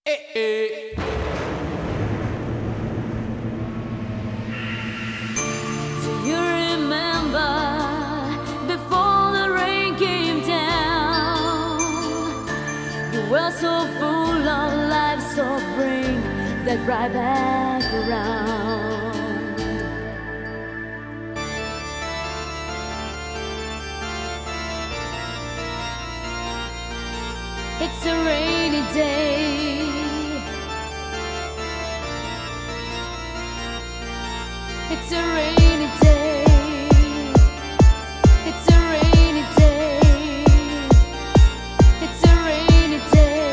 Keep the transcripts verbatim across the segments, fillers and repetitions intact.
Eh, eh. Do you remember before the rain came down? You were so full of life, so bring that right back around. It's a rainy day. It's a rainy day. It's a rainy day. It's a rainy day.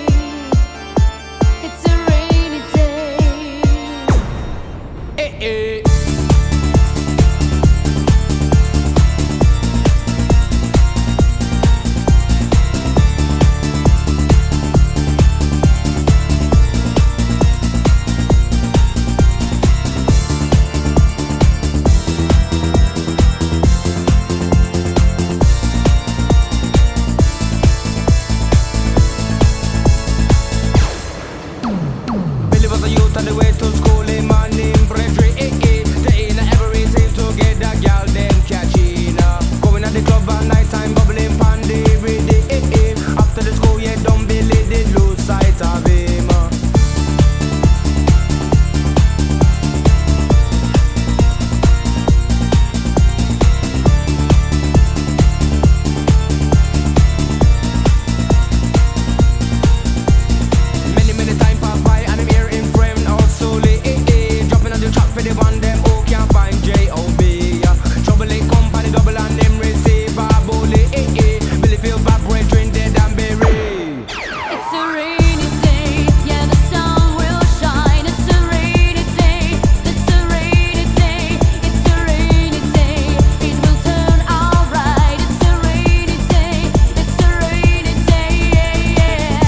It's a rainy day. Eh, eh. On the way to school, in my name, Bredre, eh, eh. They ain't everything to get that gal, them catching up. Going at the club at night time, bubbling pandy, ready, eh, eh. After the school, yeah, don't believe they lose sight of him. uh. Many, many time pass by, and I'm here in frame now slowly, eh, eh. Dropping on the track for the one them who can't find J O B. uh. Trouble in company, double and them receive a bully, eh, eh. Billy feel bad, brethren dead and buried. It's a rainy day. Yeah, the sun will shine. It's a rainy day. It's a rainy day. It's a rainy day. It will turn alright. It's a rainy day. It's a rainy day. Yeah, yeah.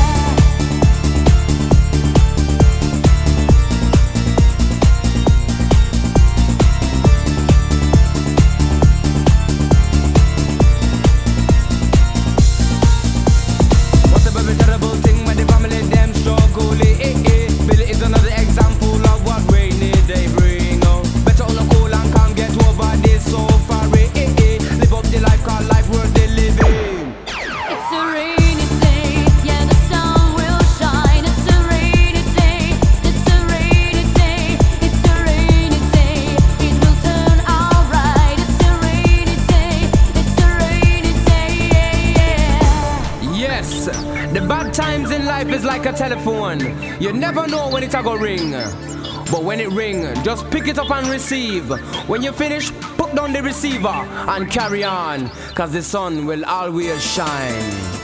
What a very terrible thing when the family them struggle, eh, eh. Billy is another example of what rainy day bring. oh. Better all cool and calm, get over this so far, eh, eh. Live up the life, call life worth the living. It's a rainy day. Yeah, the sun will shine. It's a rainy day. It's a rainy day. It's a rainy day. It will turn alright. It's a rainy day. It's a rainy day. Yeah, yeah. Yes, the bad times in life is like a telephone. You never know when it's a go ring. But when it ring, just pick it up and receive. When you finish, put down the receiver and carry on. Cause the sun will always shine.